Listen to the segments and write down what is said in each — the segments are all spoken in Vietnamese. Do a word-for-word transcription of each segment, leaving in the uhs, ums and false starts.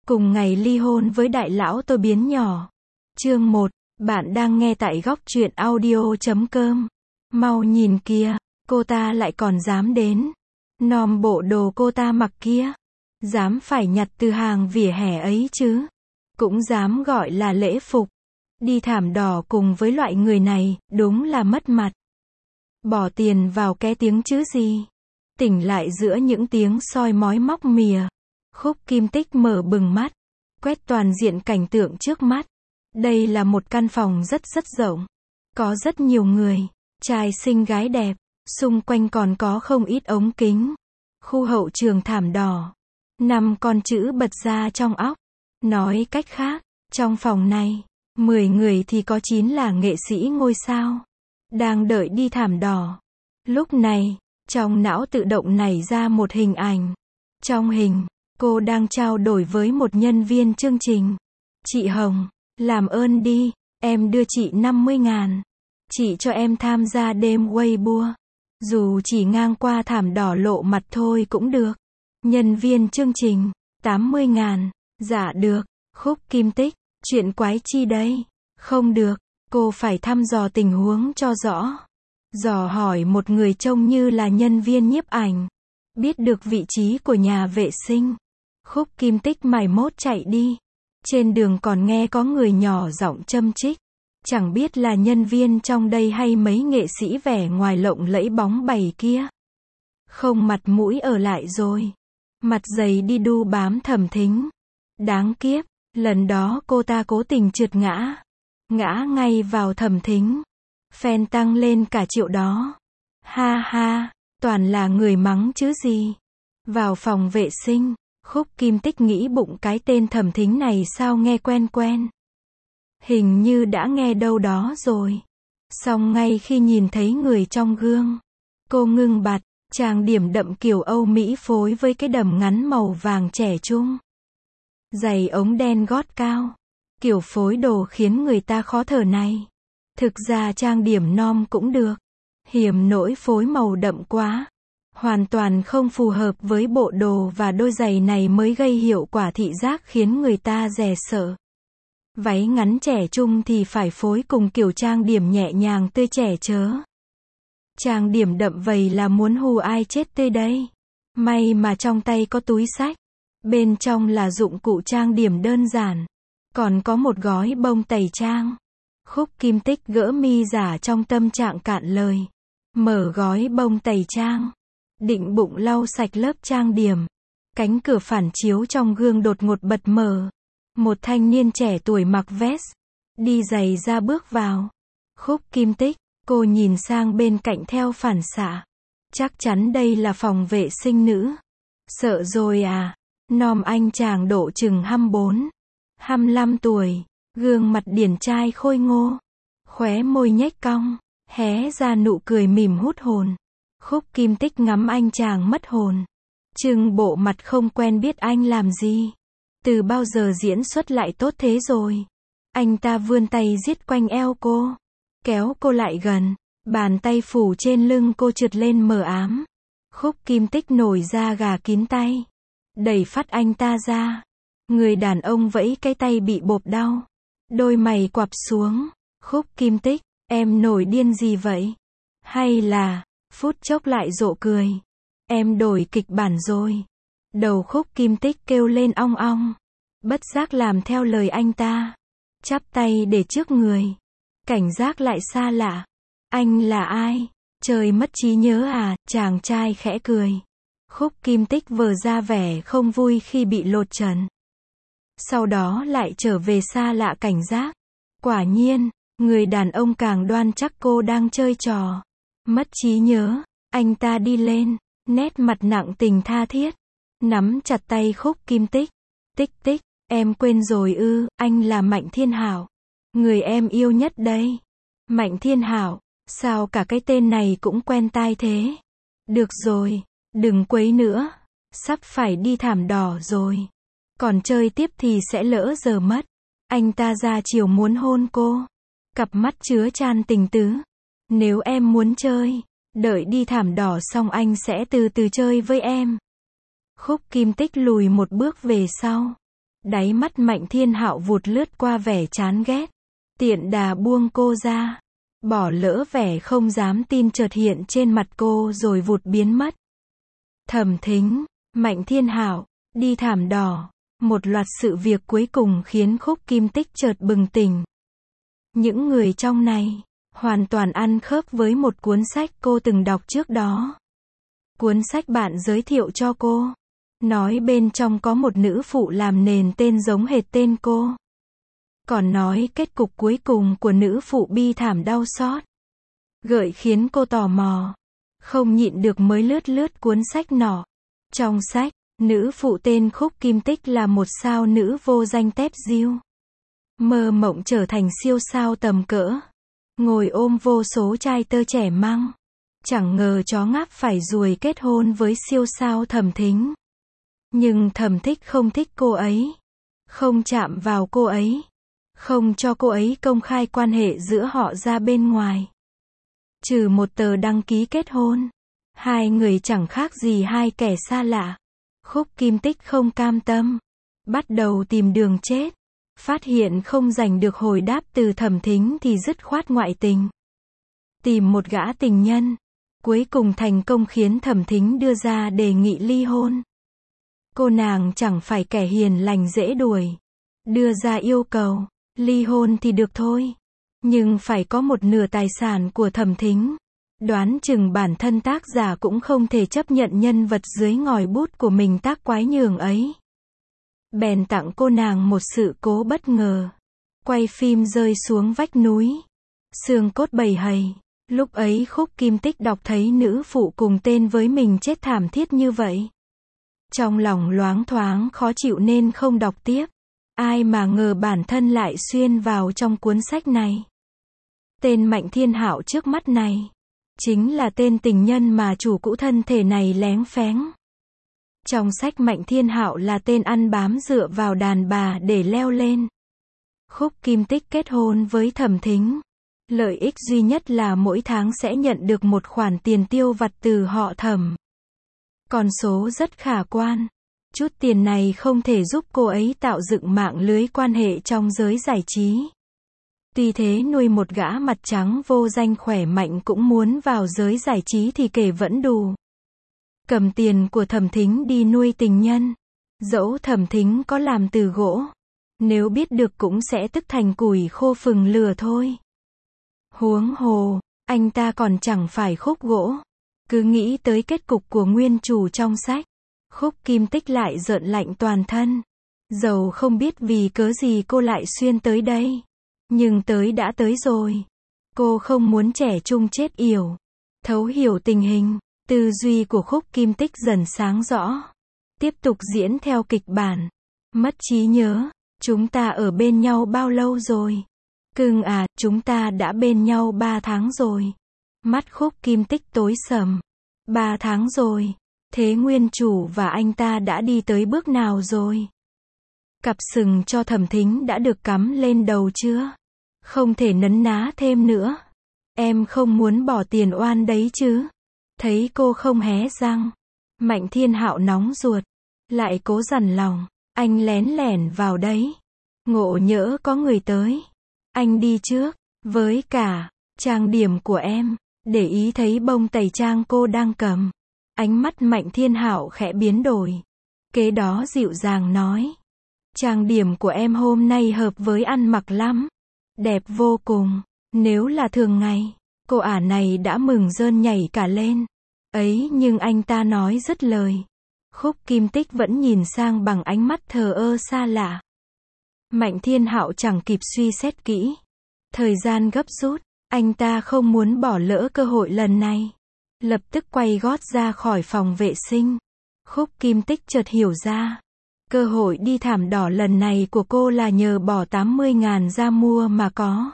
Cùng ngày ly hôn với đại lão tôi biến nhỏ. Chương một, bạn đang nghe tại góc truyện audio chấm com. Mau nhìn kìa, cô ta lại còn dám đến. Nom bộ đồ cô ta mặc kia. Dám phải nhặt từ hàng vỉa hè ấy chứ. Cũng dám gọi là lễ phục. Đi thảm đỏ cùng với loại người này, đúng là mất mặt. Bỏ tiền vào cái tiếng chứ gì. Tỉnh lại giữa những tiếng soi mói móc mìa. Khúc Kim Tích mở bừng mắt. Quét toàn diện cảnh tượng trước mắt. Đây là một căn phòng rất rất rộng. Có rất nhiều người. Trai xinh gái đẹp. Xung quanh còn có không ít ống kính. Khu hậu trường thảm đỏ. Năm con chữ bật ra trong óc. Nói cách khác, trong phòng này, mười người thì có chín là nghệ sĩ ngôi sao. Đang đợi đi thảm đỏ. Lúc này, trong não tự động nảy ra một hình ảnh. Trong hình, cô đang trao đổi với một nhân viên chương trình. Chị Hồng, làm ơn đi, em đưa chị năm mươi ngàn. Chị cho em tham gia đêm Weibo. Dù chỉ ngang qua thảm đỏ lộ mặt thôi cũng được. Nhân viên chương trình, tám mươi ngàn. Dạ được. Khúc Kim Tích, chuyện quái chi đây? Không được, cô phải thăm dò tình huống cho rõ. Dò hỏi một người trông như là nhân viên nhiếp ảnh. Biết được vị trí của nhà vệ sinh. Khúc Kim Tích mải mốt chạy đi. Trên đường còn nghe có người nhỏ giọng châm chích. Chẳng biết là nhân viên trong đây hay mấy nghệ sĩ vẻ ngoài lộng lẫy bóng bẩy kia. Không mặt mũi ở lại rồi. Mặt dày đi đu bám Thẩm Thính. Đáng kiếp, lần đó cô ta cố tình trượt ngã. Ngã ngay vào Thẩm Thính. Fan tăng lên cả triệu đó. Ha ha, toàn là người mắng chứ gì. Vào phòng vệ sinh, Khúc Kim Tích nghĩ bụng cái tên Thẩm Thính này sao nghe quen quen. Hình như đã nghe đâu đó rồi. Xong ngay khi nhìn thấy người trong gương, cô ngưng bặt, trang điểm đậm kiểu Âu Mỹ phối với cái đầm ngắn màu vàng trẻ trung. Giày ống đen gót cao. Kiểu phối đồ khiến người ta khó thở này. Thực ra trang điểm nom cũng được. Hiểm nỗi phối màu đậm quá. Hoàn toàn không phù hợp với bộ đồ và đôi giày này mới gây hiệu quả thị giác khiến người ta dè sợ. Váy ngắn trẻ trung thì phải phối cùng kiểu trang điểm nhẹ nhàng tươi trẻ chớ. Trang điểm đậm vầy là muốn hù ai chết tươi đây. May mà trong tay có túi xách. Bên trong là dụng cụ trang điểm đơn giản. Còn có một gói bông tẩy trang. Khúc Kim Tích gỡ mi giả trong tâm trạng cạn lời. Mở gói bông tẩy trang. Định bụng lau sạch lớp trang điểm. Cánh cửa phản chiếu trong gương đột ngột bật mở. Một thanh niên trẻ tuổi mặc vest. Đi giày ra bước vào. Khúc Kim Tích, cô nhìn sang bên cạnh theo phản xạ. Chắc chắn đây là phòng vệ sinh nữ. Sợ rồi à? Nom anh chàng độ chừng hai mươi bốn, hai mươi lăm tuổi, gương mặt điển trai khôi ngô, khóe môi nhếch cong, hé ra nụ cười mỉm hút hồn. Khúc Kim Tích ngắm anh chàng mất hồn. Trưng bộ mặt không quen biết anh làm gì. Từ bao giờ diễn xuất lại tốt thế rồi. Anh ta vươn tay giết quanh eo cô, kéo cô lại gần, bàn tay phủ trên lưng cô trượt lên mờ ám. Khúc Kim Tích nổi da gà kín tay. Đẩy phát anh ta ra. Người đàn ông vẫy cái tay bị bộp đau. Đôi mày quặp xuống. Khúc Kim Tích, em nổi điên gì vậy? Hay là, phút chốc lại rộ cười. Em đổi kịch bản rồi. Đầu Khúc Kim Tích kêu lên ong ong. Bất giác làm theo lời anh ta. Chắp tay để trước người. Cảnh giác lại xa lạ. Anh là ai? Trời mất trí nhớ à? Chàng trai khẽ cười. Khúc Kim Tích vờ ra vẻ không vui khi bị lột trần. Sau đó lại trở về xa lạ cảnh giác. Quả nhiên, người đàn ông càng đoan chắc cô đang chơi trò. Mất trí nhớ, anh ta đi lên, nét mặt nặng tình tha thiết. Nắm chặt tay Khúc Kim Tích. Tích tích, em quên rồi ư, anh là Mạnh Thiên Hảo. Người em yêu nhất đây. Mạnh Thiên Hảo, sao cả cái tên này cũng quen tai thế? Được rồi. Đừng quấy nữa, sắp phải đi thảm đỏ rồi. Còn chơi tiếp thì sẽ lỡ giờ mất. Anh ta ra chiều muốn hôn cô. Cặp mắt chứa chan tình tứ. Nếu em muốn chơi, đợi đi thảm đỏ xong anh sẽ từ từ chơi với em. Khúc Kim Tích lùi một bước về sau. Đáy mắt Mạnh Thiên Hạo vụt lướt qua vẻ chán ghét. Tiện đà buông cô ra. Bỏ lỡ vẻ không dám tin chợt hiện trên mặt cô rồi vụt biến mất. Thẩm Thính, Mạnh Thiên Hạo, đi thảm đỏ. Một loạt sự việc cuối cùng khiến Khúc Kim Tích chợt bừng tỉnh. Những người trong này, hoàn toàn ăn khớp với một cuốn sách cô từng đọc trước đó. Cuốn sách bạn giới thiệu cho cô. Nói bên trong có một nữ phụ làm nền tên giống hệt tên cô. Còn nói kết cục cuối cùng của nữ phụ bi thảm đau xót. Gợi khiến cô tò mò. Không nhịn được mới lướt lướt cuốn sách nọ. Trong sách, nữ phụ tên Khúc Kim Tích là một sao nữ vô danh tép diêu. Mơ mộng trở thành siêu sao tầm cỡ. Ngồi ôm vô số trai tơ trẻ măng. Chẳng ngờ chó ngáp phải ruồi kết hôn với siêu sao Thẩm Thính. Nhưng Thẩm Thích không thích cô ấy. Không chạm vào cô ấy. Không cho cô ấy công khai quan hệ giữa họ ra bên ngoài. Trừ một tờ đăng ký kết hôn. Hai người chẳng khác gì hai kẻ xa lạ. Khúc Kim Tích không cam tâm. Bắt đầu tìm đường chết. Phát hiện không giành được hồi đáp từ Thẩm Thính thì dứt khoát ngoại tình. Tìm một gã tình nhân. Cuối cùng thành công khiến Thẩm Thính đưa ra đề nghị ly hôn. Cô nàng chẳng phải kẻ hiền lành dễ đuổi. Đưa ra yêu cầu, ly hôn thì được thôi. Nhưng phải có một nửa tài sản của Thẩm Thính. Đoán chừng bản thân tác giả cũng không thể chấp nhận nhân vật dưới ngòi bút của mình tác quái nhường ấy. Bèn tặng cô nàng một sự cố bất ngờ. Quay phim rơi xuống vách núi. Xương cốt bầy hầy. Lúc ấy Khúc Kim Tích đọc thấy nữ phụ cùng tên với mình chết thảm thiết như vậy. Trong lòng loáng thoáng khó chịu nên không đọc tiếp. Ai mà ngờ bản thân lại xuyên vào trong cuốn sách này. Tên Mạnh Thiên Hạo trước mắt này. Chính là tên tình nhân mà chủ cũ thân thể này léng phéng. Trong sách Mạnh Thiên Hạo là tên ăn bám dựa vào đàn bà để leo lên. Khúc Kim Tích kết hôn với Thẩm Thính. Lợi ích duy nhất là mỗi tháng sẽ nhận được một khoản tiền tiêu vặt từ họ Thẩm. Con số rất khả quan. Chút tiền này không thể giúp cô ấy tạo dựng mạng lưới quan hệ trong giới giải trí. Tuy thế nuôi một gã mặt trắng vô danh khỏe mạnh cũng muốn vào giới giải trí thì kể vẫn đủ. Cầm tiền của Thẩm Thính đi nuôi tình nhân. Dẫu Thẩm Thính có làm từ gỗ. Nếu biết được cũng sẽ tức thành củi khô phừng lửa thôi. Huống hồ, anh ta còn chẳng phải khúc gỗ. Cứ nghĩ tới kết cục của nguyên chủ trong sách. Khúc Kim Tích lại rợn lạnh toàn thân. Dầu không biết vì cớ gì cô lại xuyên tới đây. Nhưng tới đã tới rồi. Cô không muốn trẻ trung chết yểu. Thấu hiểu tình hình. Tư duy của Khúc Kim Tích dần sáng rõ. Tiếp tục diễn theo kịch bản. Mất trí nhớ. Chúng ta ở bên nhau bao lâu rồi? Cưng à, chúng ta đã bên nhau ba tháng rồi. Mắt Khúc Kim Tích tối sầm. Ba tháng rồi. Thế nguyên chủ và anh ta đã đi tới bước nào rồi? Cặp sừng cho Thẩm Thính đã được cắm lên đầu chưa? Không thể nấn ná thêm nữa. Em không muốn bỏ tiền oan đấy chứ? Thấy cô không hé răng. Mạnh Thiên Hạo nóng ruột. Lại cố dằn lòng. Anh lén lẻn vào đấy. Ngộ nhỡ có người tới. Anh đi trước. Với cả, trang điểm của em. Để ý thấy bông tẩy trang cô đang cầm. Ánh mắt Mạnh Thiên Hạo khẽ biến đổi. Kế đó dịu dàng nói. Trang điểm của em hôm nay hợp với ăn mặc lắm. Đẹp vô cùng. Nếu là thường ngày, cô ả này đã mừng rơn nhảy cả lên. Ấy nhưng anh ta nói dứt lời. Khúc Kim Tích vẫn nhìn sang bằng ánh mắt thờ ơ xa lạ. Mạnh Thiên Hạo chẳng kịp suy xét kỹ. Thời gian gấp rút. Anh ta không muốn bỏ lỡ cơ hội lần này. Lập tức quay gót ra khỏi phòng vệ sinh. Khúc Kim Tích chợt hiểu ra. Cơ hội đi thảm đỏ lần này của cô là nhờ bỏ tám mươi ngàn ra mua mà có.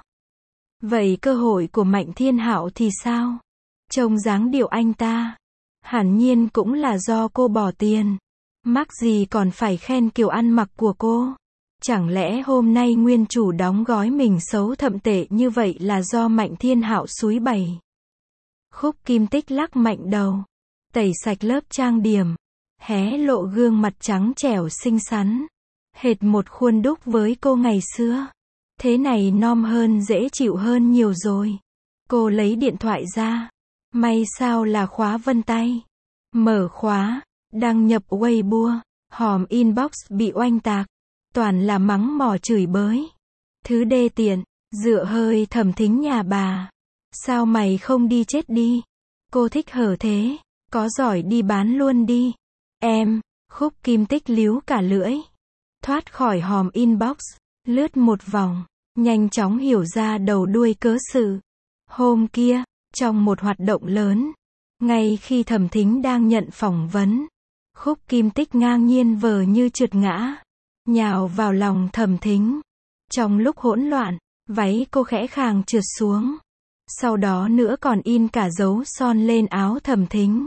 Vậy cơ hội của Mạnh Thiên Hạo thì sao? Trông dáng điệu anh ta. Hẳn nhiên cũng là do cô bỏ tiền. Mắc gì còn phải khen kiểu ăn mặc của cô. Chẳng lẽ hôm nay nguyên chủ đóng gói mình xấu thậm tệ như vậy là do Mạnh Thiên Hạo xúi bày? Khúc Kim Tích lắc mạnh đầu. Tẩy sạch lớp trang điểm. Hé lộ gương mặt trắng trẻo xinh xắn. Hệt một khuôn đúc với cô ngày xưa. Thế này nom hơn dễ chịu hơn nhiều rồi. Cô lấy điện thoại ra. May sao là khóa vân tay. Mở khóa, đăng nhập Weibo, hòm inbox bị oanh tạc. Toàn là mắng mỏ chửi bới. Thứ đê tiện, dựa hơi Thẩm Thính nhà bà. Sao mày không đi chết đi? Cô thích hở thế, có giỏi đi bán luôn đi. Em, Khúc Kim Tích líu cả lưỡi. Thoát khỏi hòm inbox, lướt một vòng, nhanh chóng hiểu ra đầu đuôi cớ sự. Hôm kia, trong một hoạt động lớn, ngay khi Thẩm Thính đang nhận phỏng vấn, Khúc Kim Tích ngang nhiên vờ như trượt ngã, nhào vào lòng Thẩm Thính. Trong lúc hỗn loạn, váy cô khẽ khàng trượt xuống. Sau đó nữa còn in cả dấu son lên áo Thẩm Thính.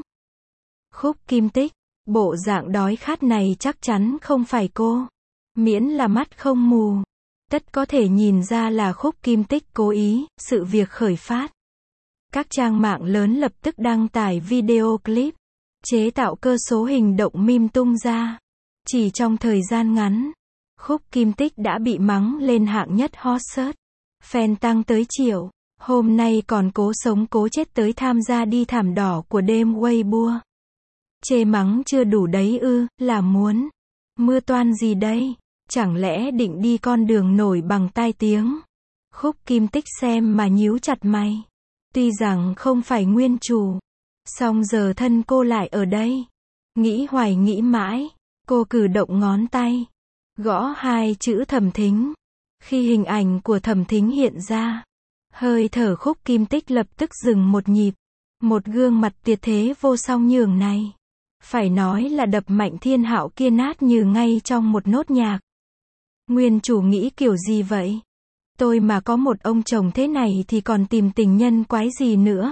Khúc Kim Tích, bộ dạng đói khát này chắc chắn không phải cô. Miễn là mắt không mù, tất có thể nhìn ra là Khúc Kim Tích cố ý, sự việc khởi phát. Các trang mạng lớn lập tức đăng tải video clip, chế tạo cơ số hình động meme tung ra. Chỉ trong thời gian ngắn, Khúc Kim Tích đã bị mắng lên hạng nhất hot search. Fan tăng tới triệu, hôm nay còn cố sống cố chết tới tham gia đi thảm đỏ của đêm Weibo. Chê mắng chưa đủ đấy ư, là muốn mưa toan gì đây? Chẳng lẽ định đi con đường nổi bằng tai tiếng? Khúc Kim Tích xem mà nhíu chặt mày. Tuy rằng không phải nguyên chủ, song giờ thân cô lại ở đây. Nghĩ hoài nghĩ mãi, cô cử động ngón tay, gõ hai chữ Thẩm Thính. Khi hình ảnh của Thẩm Thính hiện ra, hơi thở Khúc Kim Tích lập tức dừng một nhịp. Một gương mặt tuyệt thế vô song nhường này, phải nói là đập Mạnh Thiên Hạo kia nát như ngay trong một nốt nhạc. Nguyên chủ nghĩ kiểu gì vậy? Tôi mà có một ông chồng thế này thì còn tìm tình nhân quái gì nữa?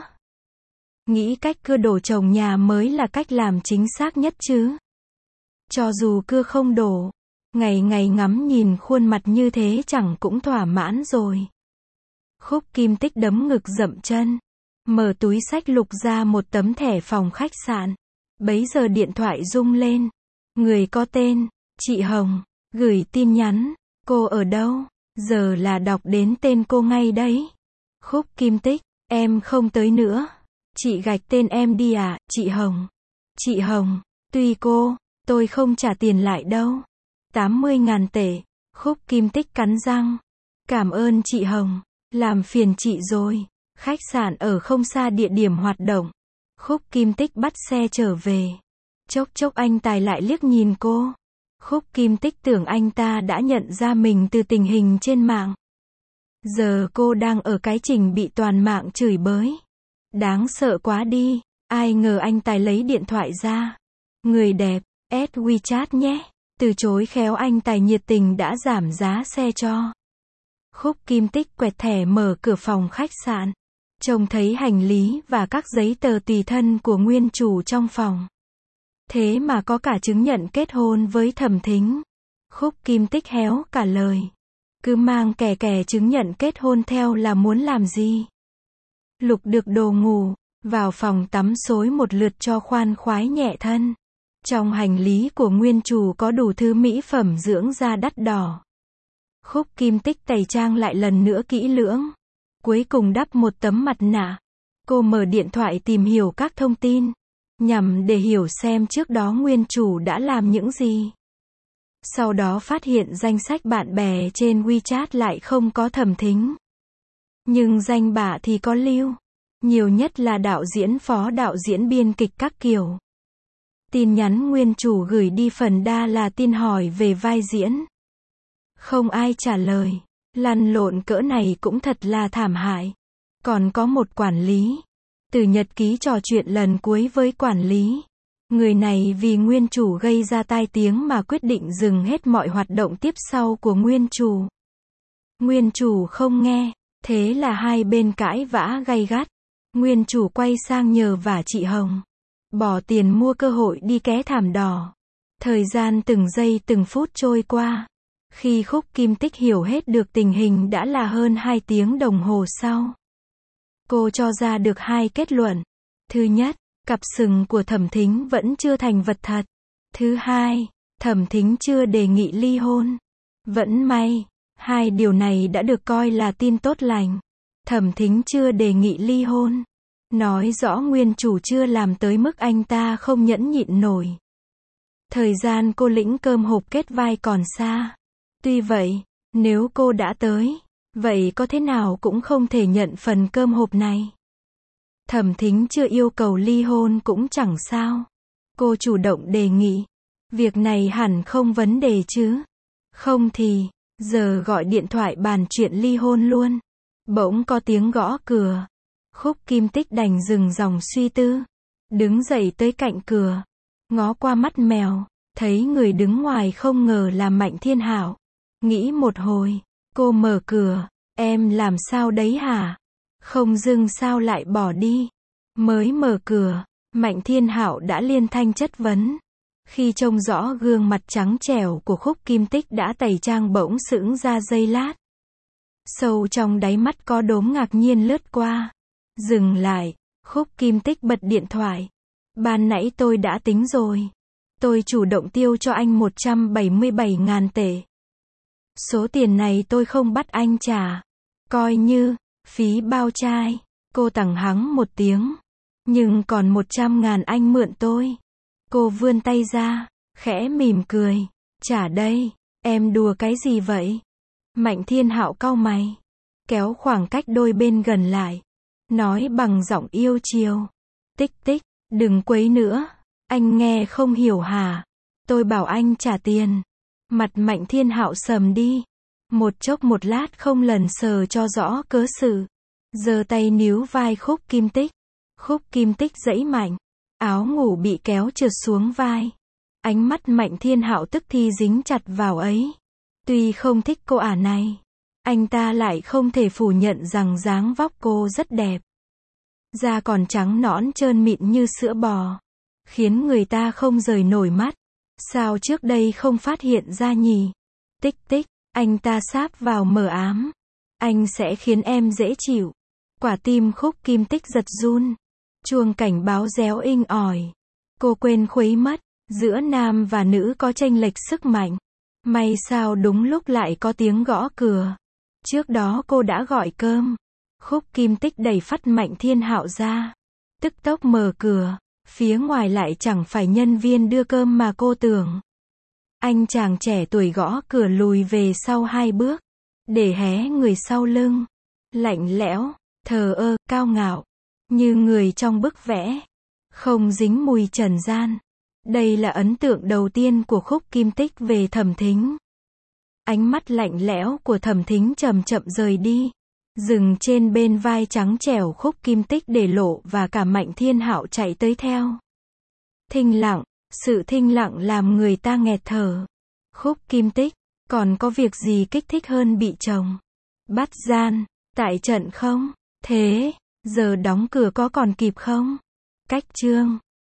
Nghĩ cách cưa đổ chồng nhà mới là cách làm chính xác nhất chứ. Cho dù cưa không đổ, ngày ngày ngắm nhìn khuôn mặt như thế chẳng cũng thỏa mãn rồi. Khúc Kim Tích đấm ngực dậm chân, mở túi xách lục ra một tấm thẻ phòng khách sạn. Bấy giờ điện thoại rung lên. Người có tên, chị Hồng, gửi tin nhắn. Cô ở đâu? Giờ là đọc đến tên cô ngay đấy. Khúc Kim Tích, em không tới nữa. Chị gạch tên em đi à, chị Hồng. Chị Hồng, tuy cô, tôi không trả tiền lại đâu. tám mươi ngàn tệ. Khúc Kim Tích cắn răng. Cảm ơn chị Hồng, làm phiền chị rồi. Khách sạn ở không xa địa điểm hoạt động. Khúc Kim Tích bắt xe trở về. Chốc chốc anh Tài lại liếc nhìn cô. Khúc Kim Tích tưởng anh ta đã nhận ra mình từ tình hình trên mạng. Giờ cô đang ở cái trình bị toàn mạng chửi bới. Đáng sợ quá đi. Ai ngờ anh Tài lấy điện thoại ra. Người đẹp, add WeChat nhé. Từ chối khéo anh Tài nhiệt tình đã giảm giá xe cho. Khúc Kim Tích quẹt thẻ mở cửa phòng khách sạn. Trông thấy hành lý và các giấy tờ tùy thân của nguyên chủ trong phòng. Thế mà có cả chứng nhận kết hôn với Thẩm Thính. Khúc Kim Tích héo cả lời. Cứ mang kè kè chứng nhận kết hôn theo là muốn làm gì? Lục được đồ ngủ, vào phòng tắm xối một lượt cho khoan khoái nhẹ thân. Trong hành lý của nguyên chủ có đủ thứ mỹ phẩm dưỡng da đắt đỏ. Khúc Kim Tích tẩy trang lại lần nữa kỹ lưỡng. Cuối cùng đắp một tấm mặt nạ. Cô mở điện thoại tìm hiểu các thông tin, nhằm để hiểu xem trước đó nguyên chủ đã làm những gì. Sau đó phát hiện danh sách bạn bè trên WeChat lại không có Thẩm Thính. Nhưng danh bạ thì có lưu. Nhiều nhất là đạo diễn, phó đạo diễn, biên kịch các kiểu. Tin nhắn nguyên chủ gửi đi phần đa là tin hỏi về vai diễn. Không ai trả lời. Lăn lộn cỡ này cũng thật là thảm hại. Còn có một quản lý. Từ nhật ký trò chuyện lần cuối với quản lý. Người này vì nguyên chủ gây ra tai tiếng mà quyết định dừng hết mọi hoạt động tiếp sau của nguyên chủ. Nguyên chủ không nghe. Thế là hai bên cãi vã gay gắt. Nguyên chủ quay sang nhờ vả chị Hồng. Bỏ tiền mua cơ hội đi ké thảm đỏ. Thời gian từng giây từng phút trôi qua. Khi Khúc Kim Tích hiểu hết được tình hình đã là hơn hai tiếng đồng hồ sau. Cô cho ra được hai kết luận. Thứ nhất, cặp sừng của Thẩm Thính vẫn chưa thành vật thật. Thứ hai, Thẩm Thính chưa đề nghị ly hôn. Vẫn may, hai điều này đã được coi là tin tốt lành. Thẩm Thính chưa đề nghị ly hôn, nói rõ nguyên chủ chưa làm tới mức anh ta không nhẫn nhịn nổi. Thời gian cô lĩnh cơm hộp kết vai còn xa. Tuy vậy, nếu cô đã tới, vậy có thế nào cũng không thể nhận phần cơm hộp này. Thẩm Thính chưa yêu cầu ly hôn cũng chẳng sao. Cô chủ động đề nghị. Việc này hẳn không vấn đề chứ. Không thì, giờ gọi điện thoại bàn chuyện ly hôn luôn. Bỗng có tiếng gõ cửa. Khúc Kim Tích đành dừng dòng suy tư. Đứng dậy tới cạnh cửa. Ngó qua mắt mèo. Thấy người đứng ngoài không ngờ là Mạnh Thiên Hạo. Nghĩ một hồi, cô mở cửa. Em làm sao đấy hả? Không dưng sao lại bỏ đi? Mới mở cửa, Mạnh Thiên Hạo đã liên thanh chất vấn. Khi trông rõ gương mặt trắng trẻo của Khúc Kim Tích đã tẩy trang bỗng sững ra giây lát. Sâu trong đáy mắt có đốm ngạc nhiên lướt qua. Dừng lại, Khúc Kim Tích bật điện thoại. Ban nãy tôi đã tính rồi. Tôi chủ động tiêu cho anh một trăm bảy mươi bảy ngàn tệ. Số tiền này tôi không bắt anh trả. Coi như phí bao trai. Cô tằng hắng một tiếng. Nhưng còn một trăm ngàn anh mượn tôi. Cô vươn tay ra, khẽ mỉm cười. Trả đây, em đùa cái gì vậy? Mạnh Thiên Hạo cau mày. Kéo khoảng cách đôi bên gần lại. Nói bằng giọng yêu chiều. Tích tích, đừng quấy nữa. Anh nghe không hiểu hả? Tôi bảo anh trả tiền. Mặt Mạnh Thiên Hạo sầm đi. Một chốc một lát không lần sờ cho rõ cớ sự. Giơ tay níu vai Khúc Kim Tích. Khúc Kim Tích giãy mạnh. Áo ngủ bị kéo trượt xuống vai. Ánh mắt Mạnh Thiên Hạo tức thì dính chặt vào ấy. Tuy không thích cô ả này, anh ta lại không thể phủ nhận rằng dáng vóc cô rất đẹp. Da còn trắng nõn trơn mịn như sữa bò. Khiến người ta không rời nổi mắt. Sao trước đây không phát hiện ra nhỉ? Tích tích, anh ta sáp vào mờ ám. Anh sẽ khiến em dễ chịu. Quả tim Khúc Kim Tích giật run. Chuông cảnh báo réo inh ỏi. Cô quên khuấy mất. Giữa nam và nữ có chênh lệch sức mạnh. May sao đúng lúc lại có tiếng gõ cửa. Trước đó cô đã gọi cơm. Khúc Kim Tích đẩy phắt Mạnh Thiên Hạo ra. Tức tốc mở cửa. Phía ngoài lại chẳng phải nhân viên đưa cơm mà cô tưởng. Anh chàng trẻ tuổi gõ cửa lùi về sau hai bước. Để hé người sau lưng. Lạnh lẽo, thờ ơ, cao ngạo. Như người trong bức vẽ. Không dính mùi trần gian. Đây là ấn tượng đầu tiên của Khúc Kim Tích về Thẩm Thính. Ánh mắt lạnh lẽo của Thẩm Thính chậm chậm rời đi. Dừng trên bên vai trắng trẻo Khúc Kim Tích để lộ và cả Mạnh Thiên Hạo chạy tới theo. Thinh lặng, sự thinh lặng làm người ta nghẹt thở. Khúc Kim Tích, còn có việc gì kích thích hơn bị chồng bắt gian, tại trận không? Thế, giờ đóng cửa có còn kịp không? Cách chương